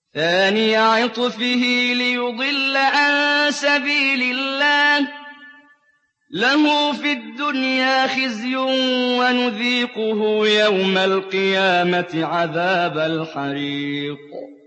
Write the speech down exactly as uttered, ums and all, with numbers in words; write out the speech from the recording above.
ثَانِيَ عِطْفِهِ لِيُضِلَّ عَن سَبِيلِ اللَّهِ ۖ لَهُ فِي الدُّنْيَا خِزْيٌ وَنُذِيقُهُ يَوْمَ الْقِيَامَةِ عَذَابَ الْحَرِيقِ